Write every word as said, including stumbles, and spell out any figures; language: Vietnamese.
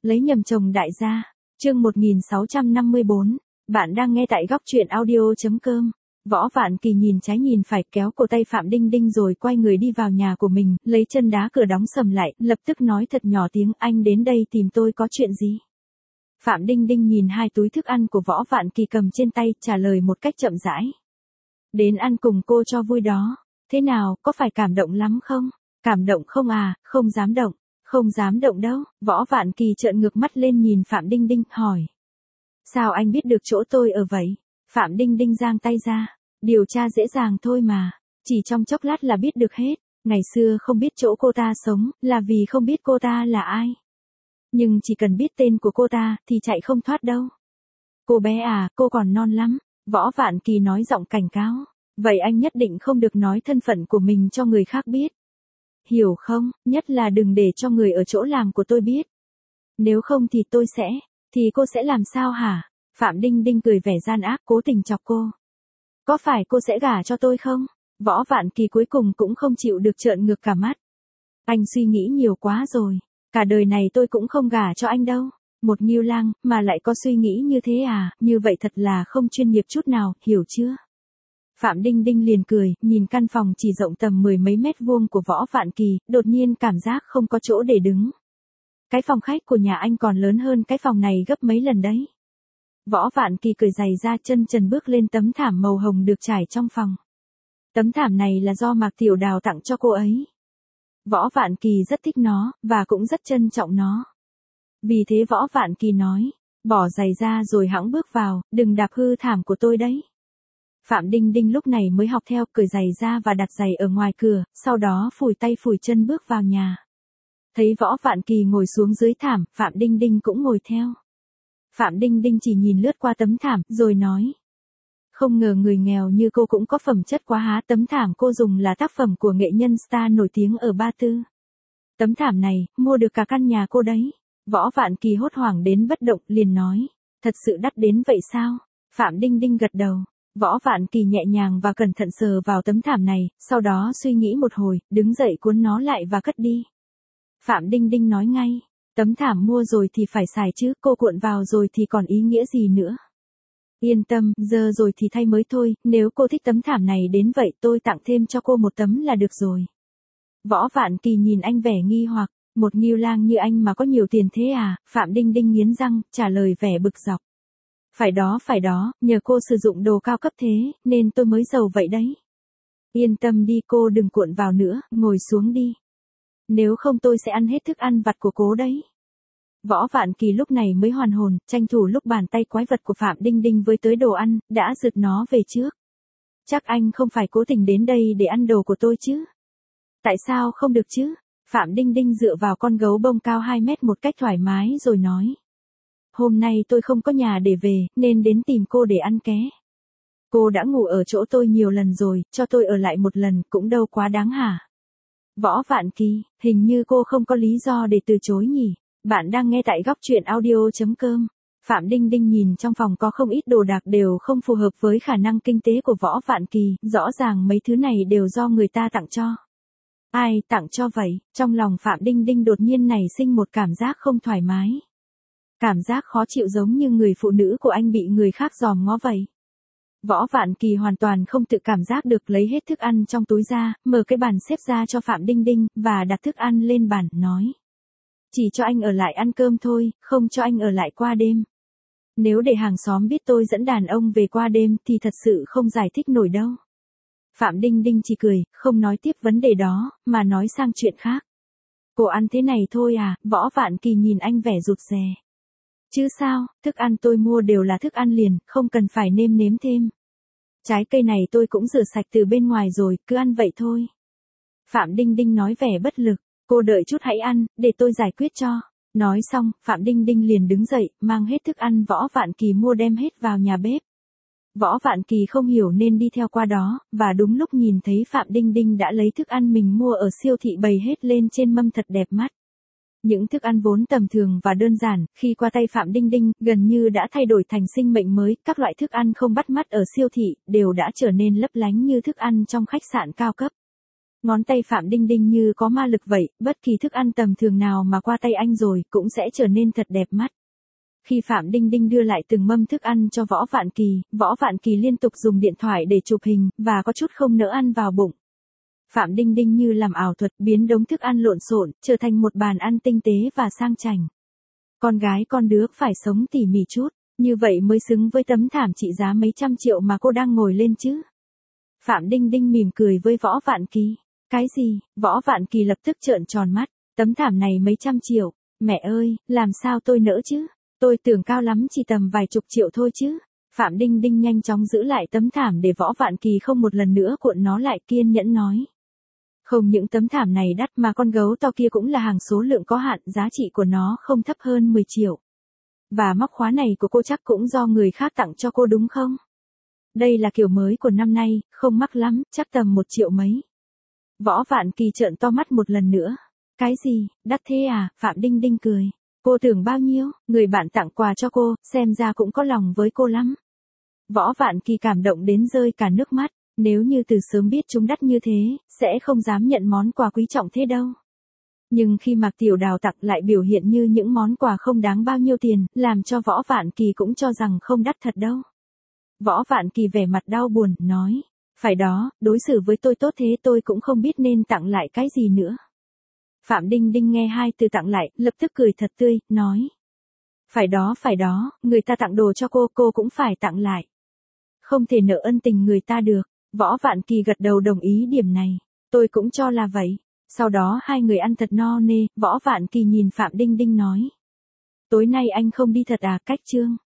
Lấy nhầm chồng đại gia. Chương một nghìn sáu trăm năm mươi bốn. Bạn đang nghe tại góc truyện audio chấm com. Võ Vạn Kỳ nhìn trái nhìn phải, kéo cổ tay Phạm Đinh Đinh rồi quay người đi vào nhà của mình, lấy chân đá cửa đóng sầm lại, lập tức nói thật nhỏ tiếng, anh đến đây tìm tôi có chuyện gì? Phạm Đinh Đinh nhìn hai túi thức ăn của Võ Vạn Kỳ cầm trên tay, trả lời một cách chậm rãi. Đến ăn cùng cô cho vui đó. Thế nào, có phải cảm động lắm không? Cảm động không à, không dám động. Không dám động đâu. Võ Vạn Kỳ trợn ngược mắt lên nhìn Phạm Đinh Đinh, hỏi. Sao anh biết được chỗ tôi ở vậy? Phạm Đinh Đinh giang tay ra. Điều tra dễ dàng thôi mà. Chỉ trong chốc lát là biết được hết. Ngày xưa không biết chỗ cô ta sống, là vì không biết cô ta là ai. Nhưng chỉ cần biết tên của cô ta, thì chạy không thoát đâu. Cô bé à, cô còn non lắm. Võ Vạn Kỳ nói giọng cảnh cáo. Vậy anh nhất định không được nói thân phận của mình cho người khác biết. Hiểu không, nhất là đừng để cho người ở chỗ làm của tôi biết. Nếu không thì tôi sẽ, thì cô sẽ làm sao hả? Phạm Đinh Đinh cười vẻ gian ác, cố tình chọc cô. Có phải cô sẽ gả cho tôi không? Võ Vạn Kỳ cuối cùng cũng không chịu được trợn ngược cả mắt. Anh suy nghĩ nhiều quá rồi. Cả đời này tôi cũng không gả cho anh đâu. Một Ngưu Lang, mà lại có suy nghĩ như thế à, như vậy thật là không chuyên nghiệp chút nào, hiểu chưa? Phạm Đinh Đinh liền cười, nhìn căn phòng chỉ rộng tầm mười mấy mét vuông của Võ Vạn Kỳ, đột nhiên cảm giác không có chỗ để đứng. Cái phòng khách của nhà anh còn lớn hơn cái phòng này gấp mấy lần đấy. Võ Vạn Kỳ cười giày ra, chân trần bước lên tấm thảm màu hồng được trải trong phòng. Tấm thảm này là do Mạc Tiểu Đào tặng cho cô ấy. Võ Vạn Kỳ rất thích nó, và cũng rất trân trọng nó. Vì thế Võ Vạn Kỳ nói, bỏ giày ra rồi hẵng bước vào, đừng đạp hư thảm của tôi đấy. Phạm Đinh Đinh lúc này mới học theo, cởi giày ra và đặt giày ở ngoài cửa, sau đó phủi tay phủi chân bước vào nhà. Thấy Võ Vạn Kỳ ngồi xuống dưới thảm, Phạm Đinh Đinh cũng ngồi theo. Phạm Đinh Đinh chỉ nhìn lướt qua tấm thảm, rồi nói. Không ngờ người nghèo như cô cũng có phẩm chất quá há, tấm thảm cô dùng là tác phẩm của nghệ nhân star nổi tiếng ở Ba Tư. Tấm thảm này, mua được cả căn nhà cô đấy. Võ Vạn Kỳ hốt hoảng đến bất động, liền nói. Thật sự đắt đến vậy sao? Phạm Đinh Đinh gật đầu. Võ Vạn Kỳ nhẹ nhàng và cẩn thận sờ vào tấm thảm này, sau đó suy nghĩ một hồi, đứng dậy cuốn nó lại và cất đi. Phạm Đinh Đinh nói ngay, tấm thảm mua rồi thì phải xài chứ, cô cuộn vào rồi thì còn ý nghĩa gì nữa. Yên tâm, giờ rồi thì thay mới thôi, nếu cô thích tấm thảm này đến vậy tôi tặng thêm cho cô một tấm là được rồi. Võ Vạn Kỳ nhìn anh vẻ nghi hoặc, một Ngưu Lang như anh mà có nhiều tiền thế à? Phạm Đinh Đinh nghiến răng, trả lời vẻ bực dọc. Phải đó phải đó, nhờ cô sử dụng đồ cao cấp thế, nên tôi mới giàu vậy đấy. Yên tâm đi, cô đừng cuộn vào nữa, ngồi xuống đi. Nếu không tôi sẽ ăn hết thức ăn vặt của cô đấy. Võ Vạn Kỳ lúc này mới hoàn hồn, tranh thủ lúc bàn tay quái vật của Phạm Đinh Đinh với tới đồ ăn, đã giựt nó về trước. Chắc anh không phải cố tình đến đây để ăn đồ của tôi chứ? Tại sao không được chứ? Phạm Đinh Đinh dựa vào con gấu bông cao hai mét một cách thoải mái rồi nói. Hôm nay tôi không có nhà để về, nên đến tìm cô để ăn ké. Cô đã ngủ ở chỗ tôi nhiều lần rồi, cho tôi ở lại một lần cũng đâu quá đáng hả? Võ Vạn Kỳ, hình như cô không có lý do để từ chối nhỉ? Bạn đang nghe tại góc truyện audio chấm com. Phạm Đinh Đinh nhìn trong phòng có không ít đồ đạc đều không phù hợp với khả năng kinh tế của Võ Vạn Kỳ, rõ ràng mấy thứ này đều do người ta tặng cho. Ai tặng cho vậy? Trong lòng Phạm Đinh Đinh đột nhiên nảy sinh một cảm giác không thoải mái. Cảm giác khó chịu giống như người phụ nữ của anh bị người khác dòm ngó vậy. Võ Vạn Kỳ hoàn toàn không tự cảm giác được, lấy hết thức ăn trong túi ra, mở cái bàn xếp ra cho Phạm Đinh Đinh, và đặt thức ăn lên bàn, nói. Chỉ cho anh ở lại ăn cơm thôi, không cho anh ở lại qua đêm. Nếu để hàng xóm biết tôi dẫn đàn ông về qua đêm thì thật sự không giải thích nổi đâu. Phạm Đinh Đinh chỉ cười, không nói tiếp vấn đề đó, mà nói sang chuyện khác. Cô ăn thế này thôi à? Võ Vạn Kỳ nhìn anh vẻ rụt rè. Chứ sao, thức ăn tôi mua đều là thức ăn liền, không cần phải nêm nếm thêm. Trái cây này tôi cũng rửa sạch từ bên ngoài rồi, cứ ăn vậy thôi. Phạm Đinh Đinh nói vẻ bất lực, cô đợi chút hãy ăn, để tôi giải quyết cho. Nói xong, Phạm Đinh Đinh liền đứng dậy, mang hết thức ăn Võ Vạn Kỳ mua đem hết vào nhà bếp. Võ Vạn Kỳ không hiểu nên đi theo qua đó, và đúng lúc nhìn thấy Phạm Đinh Đinh đã lấy thức ăn mình mua ở siêu thị bày hết lên trên mâm thật đẹp mắt. Những thức ăn vốn tầm thường và đơn giản, khi qua tay Phạm Đinh Đinh, gần như đã thay đổi thành sinh mệnh mới, các loại thức ăn không bắt mắt ở siêu thị, đều đã trở nên lấp lánh như thức ăn trong khách sạn cao cấp. Ngón tay Phạm Đinh Đinh như có ma lực vậy, bất kỳ thức ăn tầm thường nào mà qua tay anh rồi, cũng sẽ trở nên thật đẹp mắt. Khi Phạm Đinh Đinh đưa lại từng mâm thức ăn cho Võ Vạn Kỳ, Võ Vạn Kỳ liên tục dùng điện thoại để chụp hình, và có chút không nỡ ăn vào bụng. Phạm Đinh Đinh như làm ảo thuật biến đống thức ăn lộn xộn, trở thành một bàn ăn tinh tế và sang chảnh. Con gái con đứa phải sống tỉ mỉ chút, như vậy mới xứng với tấm thảm trị giá mấy trăm triệu mà cô đang ngồi lên chứ. Phạm Đinh Đinh mỉm cười với Võ Vạn Kỳ. Cái gì? Võ Vạn Kỳ lập tức trợn tròn mắt, tấm thảm này mấy trăm triệu, mẹ ơi, làm sao tôi nỡ chứ? Tôi tưởng cao lắm chỉ tầm vài chục triệu thôi chứ. Phạm Đinh Đinh nhanh chóng giữ lại tấm thảm để Võ Vạn Kỳ không một lần nữa cuộn nó lại, kiên nhẫn nói. Không những tấm thảm này đắt mà con gấu to kia cũng là hàng số lượng có hạn, giá trị của nó không thấp hơn mười triệu. Và móc khóa này của cô chắc cũng do người khác tặng cho cô đúng không? Đây là kiểu mới của năm nay, không mắc lắm, chắc tầm một triệu mấy. Võ Vạn Kỳ trợn to mắt một lần nữa. Cái gì, đắt thế à? Phạm Đinh Đinh cười. Cô tưởng bao nhiêu, người bạn tặng quà cho cô, xem ra cũng có lòng với cô lắm. Võ Vạn Kỳ cảm động đến rơi cả nước mắt, nếu như từ sớm biết chúng đắt như thế, sẽ không dám nhận món quà quý trọng thế đâu. Nhưng khi Mạc Tiểu Đào tặng lại biểu hiện như những món quà không đáng bao nhiêu tiền, làm cho Võ Vạn Kỳ cũng cho rằng không đắt thật đâu. Võ Vạn Kỳ vẻ mặt đau buồn, nói, phải đó, đối xử với tôi tốt thế tôi cũng không biết nên tặng lại cái gì nữa. Phạm Đinh Đinh nghe hai từ tặng lại, lập tức cười thật tươi, nói. Phải đó, phải đó, người ta tặng đồ cho cô, cô cũng phải tặng lại. Không thể nợ ân tình người ta được. Võ Vạn Kỳ gật đầu đồng ý điểm này. Tôi cũng cho là vậy. Sau đó hai người ăn thật no nê, Võ Vạn Kỳ nhìn Phạm Đinh Đinh nói. Tối nay anh không đi thật à? Cách Trương.